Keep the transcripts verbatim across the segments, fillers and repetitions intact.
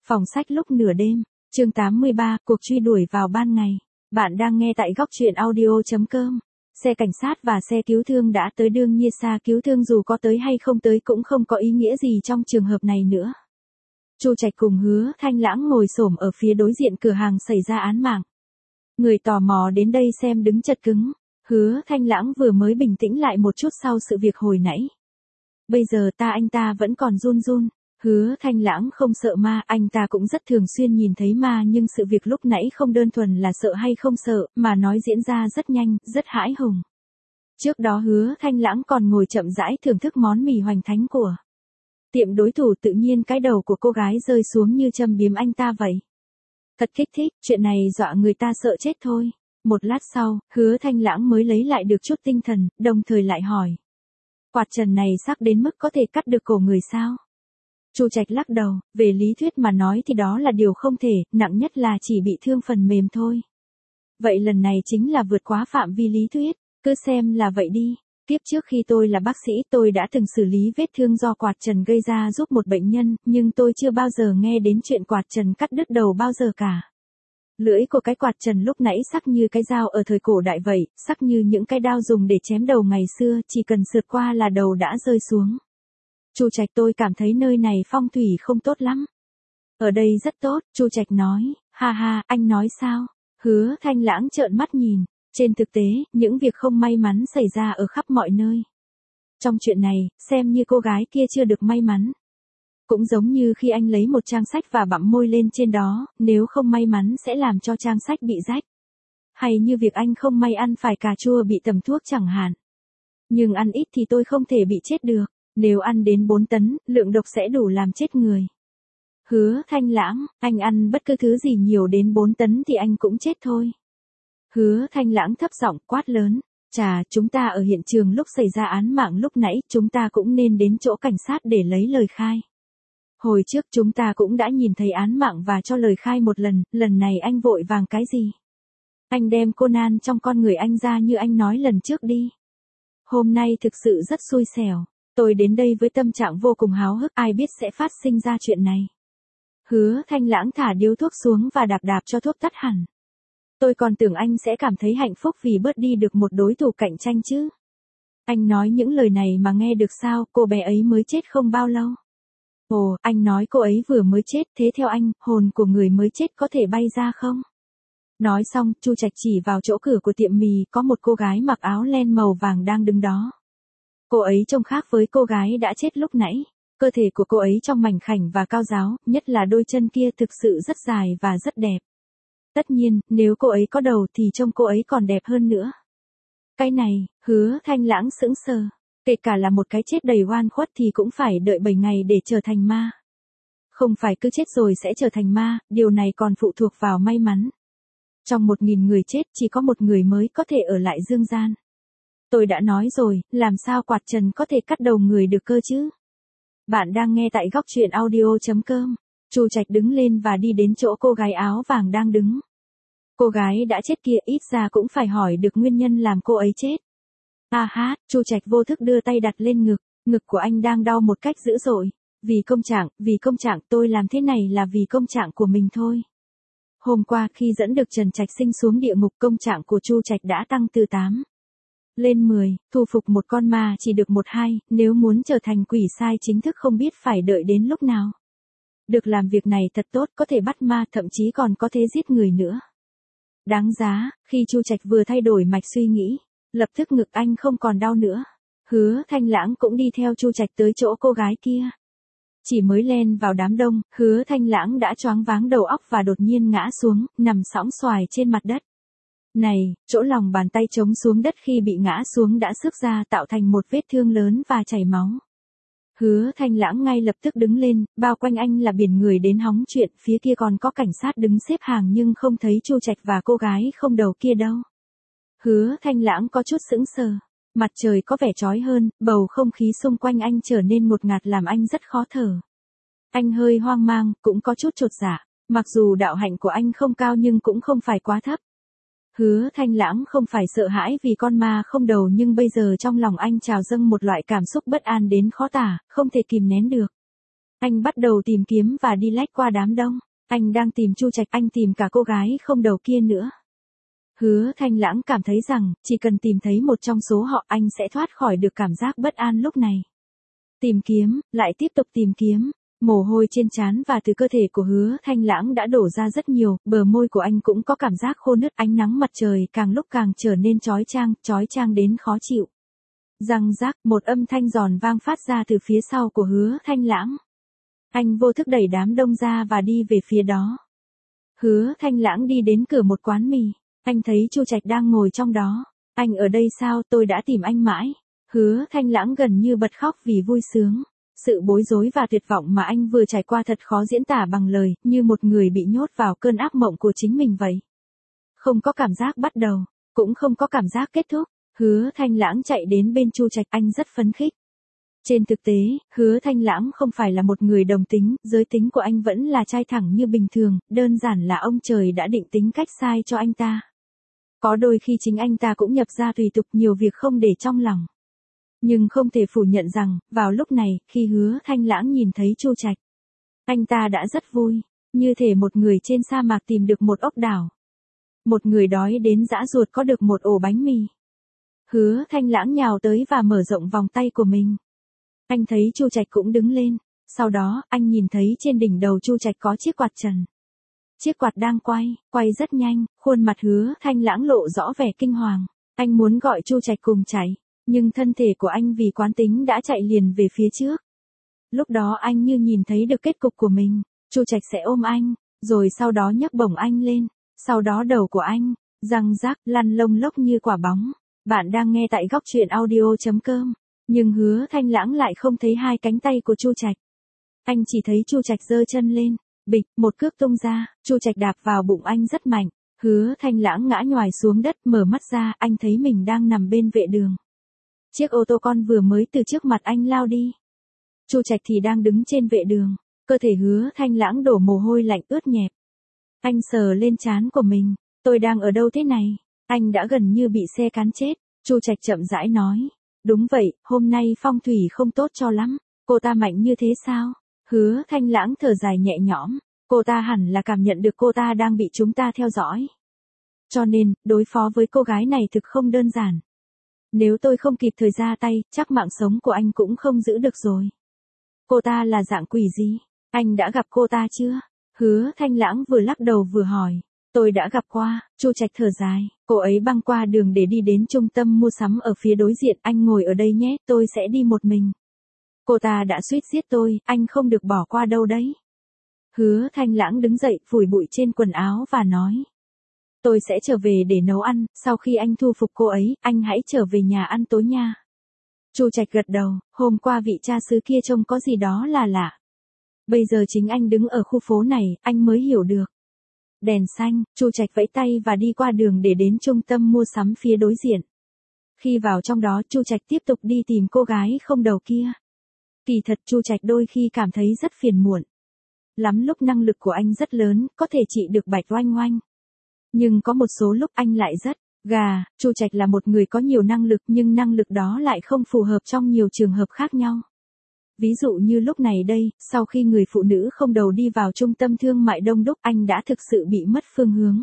Phòng sách lúc nửa đêm, chương tám mươi ba, cuộc truy đuổi vào ban ngày. Bạn đang nghe tại góc truyện audio chấm com. Xe cảnh sát và xe cứu thương đã tới, đương nhiên xa cứu thương dù có tới hay không tới cũng không có ý nghĩa gì trong trường hợp này nữa. Chu Trạch cùng Hứa Thanh Lãng ngồi xổm ở phía đối diện cửa hàng xảy ra án mạng. Người tò mò đến đây xem đứng chật cứng. Hứa Thanh Lãng vừa mới bình tĩnh lại một chút sau sự việc hồi nãy. Bây giờ ta anh ta vẫn còn run run. Hứa Thanh Lãng không sợ ma, anh ta cũng rất thường xuyên nhìn thấy ma, nhưng sự việc lúc nãy không đơn thuần là sợ hay không sợ, mà nói diễn ra rất nhanh, rất hãi hùng. Trước đó Hứa Thanh Lãng còn ngồi chậm rãi thưởng thức món mì hoành thánh của tiệm đối thủ, tự nhiên cái đầu của cô gái rơi xuống như châm biếm anh ta vậy. Thật kích thích, chuyện này dọa người ta sợ chết thôi. Một lát sau, Hứa Thanh Lãng mới lấy lại được chút tinh thần, đồng thời lại hỏi. Quạt trần này sắc đến mức có thể cắt được cổ người sao? Chu Trạch lắc đầu, về lý thuyết mà nói thì đó là điều không thể, nặng nhất là chỉ bị thương phần mềm thôi. Vậy lần này chính là vượt quá phạm vi lý thuyết, cứ xem là vậy đi. Tiếp trước khi tôi là bác sĩ tôi đã từng xử lý vết thương do quạt trần gây ra giúp một bệnh nhân, nhưng tôi chưa bao giờ nghe đến chuyện quạt trần cắt đứt đầu bao giờ cả. Lưỡi của cái quạt trần lúc nãy sắc như cái dao ở thời cổ đại vậy, sắc như những cái đao dùng để chém đầu ngày xưa, chỉ cần sượt qua là đầu đã rơi xuống. Chu Trạch, tôi cảm thấy nơi này phong thủy không tốt lắm. Ở đây rất tốt, Chu Trạch nói. Ha ha, anh nói sao? Hứa Thanh Lãng trợn mắt nhìn. Trên thực tế, những việc không may mắn xảy ra ở khắp mọi nơi. Trong chuyện này, xem như cô gái kia chưa được may mắn. Cũng giống như khi anh lấy một trang sách và bặm môi lên trên đó, nếu không may mắn sẽ làm cho trang sách bị rách. Hay như việc anh không may ăn phải cà chua bị tầm thuốc chẳng hạn. Nhưng ăn ít thì tôi không thể bị chết được. Nếu ăn đến bốn tấn, lượng độc sẽ đủ làm chết người. Hứa Thanh Lãng, anh ăn bất cứ thứ gì nhiều đến bốn tấn thì anh cũng chết thôi. Hứa Thanh Lãng thấp giọng quát lớn. Chà, chúng ta ở hiện trường lúc xảy ra án mạng lúc nãy, chúng ta cũng nên đến chỗ cảnh sát để lấy lời khai. Hồi trước chúng ta cũng đã nhìn thấy án mạng và cho lời khai một lần, lần này anh vội vàng cái gì? Anh đem Conan trong con người anh ra như anh nói lần trước đi. Hôm nay thực sự rất xui xẻo. Tôi đến đây với tâm trạng vô cùng háo hức, ai biết sẽ phát sinh ra chuyện này. Hứa Thanh Lãng thả điếu thuốc xuống và đạp đạp cho thuốc tắt hẳn. Tôi còn tưởng anh sẽ cảm thấy hạnh phúc vì bớt đi được một đối thủ cạnh tranh chứ. Anh nói những lời này mà nghe được sao, cô bé ấy mới chết không bao lâu. Ồ, anh nói cô ấy vừa mới chết, thế theo anh, hồn của người mới chết có thể bay ra không? Nói xong, Chu Trạch chỉ vào chỗ cửa của tiệm mì, có một cô gái mặc áo len màu vàng đang đứng đó. Cô ấy trông khác với cô gái đã chết lúc nãy. Cơ thể của cô ấy trông mảnh khảnh và cao ráo, nhất là đôi chân kia thực sự rất dài và rất đẹp. Tất nhiên, nếu cô ấy có đầu thì trông cô ấy còn đẹp hơn nữa. Cái này, Hứa Thanh Lãng sững sờ. Kể cả là một cái chết đầy oan khuất thì cũng phải đợi bảy ngày để trở thành ma. Không phải cứ chết rồi sẽ trở thành ma, điều này còn phụ thuộc vào may mắn. Trong một nghìn người chết chỉ có một người mới có thể ở lại dương gian. Tôi đã nói rồi, làm sao quạt trần có thể cắt đầu người được cơ chứ? Bạn đang nghe tại góc truyện audio chấm com. Chu Trạch đứng lên và đi đến chỗ cô gái áo vàng đang đứng. Cô gái đã chết kia ít ra cũng phải hỏi được nguyên nhân làm cô ấy chết. À ha, Chu Trạch vô thức đưa tay đặt lên ngực, ngực của anh đang đau một cách dữ dội. Vì công trạng, vì công trạng, tôi làm thế này là vì công trạng của mình thôi. Hôm qua khi dẫn được Trần Trạch Sinh xuống địa ngục, công trạng của Chu Trạch đã tăng từ tám lên mười, thu phục một con ma chỉ được một hai, nếu muốn trở thành quỷ sai chính thức không biết phải đợi đến lúc nào. Được làm việc này thật tốt, có thể bắt ma, thậm chí còn có thể giết người nữa. Đáng giá, khi Chu Trạch vừa thay đổi mạch suy nghĩ, lập tức ngực anh không còn đau nữa. Hứa Thanh Lãng cũng đi theo Chu Trạch tới chỗ cô gái kia. Chỉ mới len vào đám đông, Hứa Thanh Lãng đã choáng váng đầu óc và đột nhiên ngã xuống, nằm sõng xoài trên mặt đất. Này, chỗ lòng bàn tay chống xuống đất khi bị ngã xuống đã xước ra tạo thành một vết thương lớn và chảy máu. Hứa Thanh Lãng ngay lập tức đứng lên, bao quanh anh là biển người đến hóng chuyện, phía kia còn có cảnh sát đứng xếp hàng nhưng không thấy Chu Trạch và cô gái không đầu kia đâu. Hứa Thanh Lãng có chút sững sờ, mặt trời có vẻ chói hơn, bầu không khí xung quanh anh trở nên ngột ngạt làm anh rất khó thở. Anh hơi hoang mang, cũng có chút chột dạ, mặc dù đạo hạnh của anh không cao nhưng cũng không phải quá thấp. Hứa Thanh Lãng không phải sợ hãi vì con ma không đầu, nhưng bây giờ trong lòng anh trào dâng một loại cảm xúc bất an đến khó tả, không thể kìm nén được. Anh bắt đầu tìm kiếm và đi lách qua đám đông. Anh đang tìm Chu Trạch, anh tìm cả cô gái không đầu kia nữa. Hứa Thanh Lãng cảm thấy rằng, chỉ cần tìm thấy một trong số họ anh sẽ thoát khỏi được cảm giác bất an lúc này. Tìm kiếm, lại tiếp tục tìm kiếm. Mồ hôi trên trán và từ cơ thể của Hứa Thanh Lãng đã đổ ra rất nhiều, bờ môi của anh cũng có cảm giác khô nứt, ánh nắng mặt trời càng lúc càng trở nên chói chang, chói chang đến khó chịu. Răng rác, một âm thanh giòn vang phát ra từ phía sau của Hứa Thanh Lãng. Anh vô thức đẩy đám đông ra và đi về phía đó. Hứa Thanh Lãng đi đến cửa một quán mì. Anh thấy Chu Trạch đang ngồi trong đó. Anh ở đây sao, tôi đã tìm anh mãi. Hứa Thanh Lãng gần như bật khóc vì vui sướng. Sự bối rối và tuyệt vọng mà anh vừa trải qua thật khó diễn tả bằng lời, như một người bị nhốt vào cơn ác mộng của chính mình vậy. Không có cảm giác bắt đầu, cũng không có cảm giác kết thúc. Hứa Thanh Lãng chạy đến bên Chu Trạch, anh rất phấn khích. Trên thực tế, Hứa Thanh Lãng không phải là một người đồng tính, giới tính của anh vẫn là trai thẳng như bình thường, đơn giản là ông trời đã định tính cách sai cho anh ta. Có đôi khi chính anh ta cũng nhập ra tùy tục nhiều việc không để trong lòng. Nhưng không thể phủ nhận rằng, vào lúc này, khi Hứa Thanh Lãng nhìn thấy Chu Trạch, anh ta đã rất vui, như thể một người trên sa mạc tìm được một ốc đảo. Một người đói đến dã ruột có được một ổ bánh mì. Hứa Thanh Lãng nhào tới và mở rộng vòng tay của mình. Anh thấy Chu Trạch cũng đứng lên, sau đó, anh nhìn thấy trên đỉnh đầu Chu Trạch có chiếc quạt trần. Chiếc quạt đang quay, quay rất nhanh, khuôn mặt Hứa Thanh Lãng lộ rõ vẻ kinh hoàng. Anh muốn gọi Chu Trạch cùng chạy, nhưng thân thể của anh vì quán tính đã chạy liền về phía trước. Lúc đó anh như nhìn thấy được kết cục của mình, Chu Trạch sẽ ôm anh, rồi sau đó nhấc bổng anh lên, sau đó đầu của anh, răng rác, lăn lông lốc như quả bóng. Bạn đang nghe tại góc truyện audio chấm com. Nhưng Hứa Thanh Lãng lại không thấy hai cánh tay của Chu Trạch. Anh chỉ thấy Chu Trạch giơ chân lên, bịch, một cước tung ra, Chu Trạch đạp vào bụng anh rất mạnh. Hứa Thanh Lãng ngã nhoài xuống đất, mở mắt ra, anh thấy mình đang nằm bên vệ đường. Chiếc ô tô con vừa mới từ trước mặt anh lao đi. Chu Trạch thì đang đứng trên vệ đường, cơ thể Hứa Thanh Lãng đổ mồ hôi lạnh ướt nhẹp. Anh sờ lên trán của mình, tôi đang ở đâu thế này? Anh đã gần như bị xe cán chết. Chu Trạch chậm rãi nói. Đúng vậy, hôm nay phong thủy không tốt cho lắm. Cô ta mạnh như thế sao? Hứa Thanh Lãng thở dài nhẹ nhõm. Cô ta hẳn là cảm nhận được cô ta đang bị chúng ta theo dõi. Cho nên, đối phó với cô gái này thực không đơn giản. Nếu tôi không kịp thời ra tay, chắc mạng sống của anh cũng không giữ được rồi. Cô ta là dạng quỷ gì? Anh đã gặp cô ta chưa? Hứa Thanh Lãng vừa lắc đầu vừa hỏi. Tôi đã gặp qua. Chu Trạch thở dài. Cô ấy băng qua đường để đi đến trung tâm mua sắm ở phía đối diện. Anh ngồi ở đây nhé, tôi sẽ đi một mình. Cô ta đã suýt giết tôi, anh không được bỏ qua đâu đấy. Hứa Thanh Lãng đứng dậy, phủi bụi trên quần áo và nói. Tôi sẽ trở về để nấu ăn, sau khi anh thu phục cô ấy, anh hãy trở về nhà ăn tối nha. Chu Trạch gật đầu, hôm qua vị cha xứ kia trông có gì đó là lạ. Bây giờ chính anh đứng ở khu phố này, anh mới hiểu được. Đèn xanh, Chu Trạch vẫy tay và đi qua đường để đến trung tâm mua sắm phía đối diện. Khi vào trong đó, Chu Trạch tiếp tục đi tìm cô gái không đầu kia. Kỳ thật Chu Trạch đôi khi cảm thấy rất phiền muộn. Lắm lúc năng lực của anh rất lớn, có thể trị được Bạch Oanh Oanh. Nhưng có một số lúc anh lại rất gà. Chu Trạch là một người có nhiều năng lực nhưng năng lực đó lại không phù hợp trong nhiều trường hợp khác nhau. Ví dụ như lúc này đây, sau khi người phụ nữ không đầu đi vào trung tâm thương mại đông đúc, anh đã thực sự bị mất phương hướng.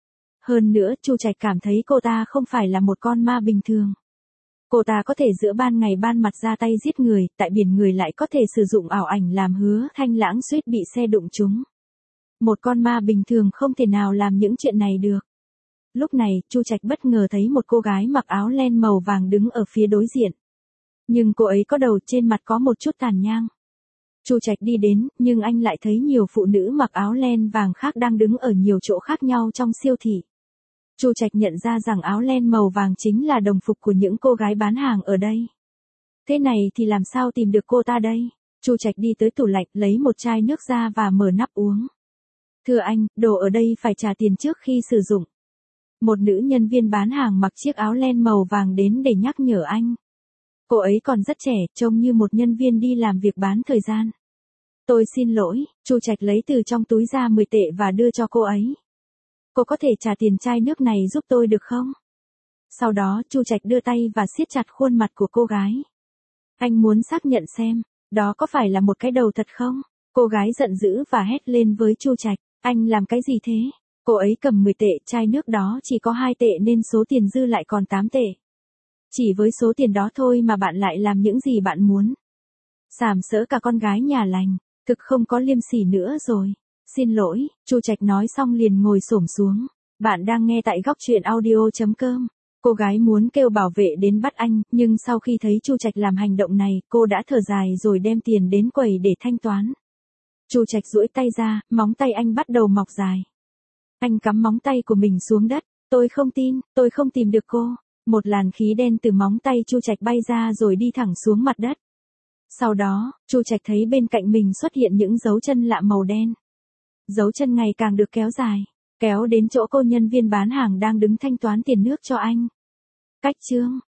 Hơn nữa, Chu Trạch cảm thấy cô ta không phải là một con ma bình thường. Cô ta có thể giữa ban ngày ban mặt ra tay giết người, tại biển người lại có thể sử dụng ảo ảnh làm Hứa Thanh Lãng suýt bị xe đụng trúng. Một con ma bình thường không thể nào làm những chuyện này được. Lúc này, Chu Trạch bất ngờ thấy một cô gái mặc áo len màu vàng đứng ở phía đối diện. Nhưng cô ấy có đầu, trên mặt có một chút tàn nhang. Chu Trạch đi đến, nhưng anh lại thấy nhiều phụ nữ mặc áo len vàng khác đang đứng ở nhiều chỗ khác nhau trong siêu thị. Chu Trạch nhận ra rằng áo len màu vàng chính là đồng phục của những cô gái bán hàng ở đây. Thế này thì làm sao tìm được cô ta đây? Chu Trạch đi tới tủ lạnh, lấy một chai nước ra và mở nắp uống. Thưa anh, đồ ở đây phải trả tiền trước khi sử dụng. Một nữ nhân viên bán hàng mặc chiếc áo len màu vàng đến để nhắc nhở anh. Cô ấy còn rất trẻ, trông như một nhân viên đi làm việc bán thời gian. Tôi xin lỗi, Chu Trạch lấy từ trong túi ra mười tệ và đưa cho cô ấy. Cô có thể trả tiền chai nước này giúp tôi được không? Sau đó, Chu Trạch đưa tay và siết chặt khuôn mặt của cô gái. Anh muốn xác nhận xem, đó có phải là một cái đầu thật không? Cô gái giận dữ và hét lên với Chu Trạch, anh làm cái gì thế? Cô ấy cầm mười tệ, chai nước đó chỉ có hai tệ nên số tiền dư lại còn tám tệ. Chỉ với số tiền đó thôi mà bạn lại làm những gì bạn muốn. Sàm sỡ cả con gái nhà lành, thực không có liêm sỉ nữa rồi. Xin lỗi, Chu Trạch nói xong liền ngồi xổm xuống. Bạn đang nghe tại góc truyện audio chấm com. Cô gái muốn kêu bảo vệ đến bắt anh, nhưng sau khi thấy Chu Trạch làm hành động này, cô đã thở dài rồi đem tiền đến quầy để thanh toán. Chu Trạch duỗi tay ra, móng tay anh bắt đầu mọc dài. Anh cắm móng tay của mình xuống đất. Tôi không tin, tôi không tìm được cô. Một làn khí đen từ móng tay Chu Trạch bay ra rồi đi thẳng xuống mặt đất. Sau đó, Chu Trạch thấy bên cạnh mình xuất hiện những dấu chân lạ màu đen. Dấu chân ngày càng được kéo dài, kéo đến chỗ cô nhân viên bán hàng đang đứng thanh toán tiền nước cho anh. Cách chương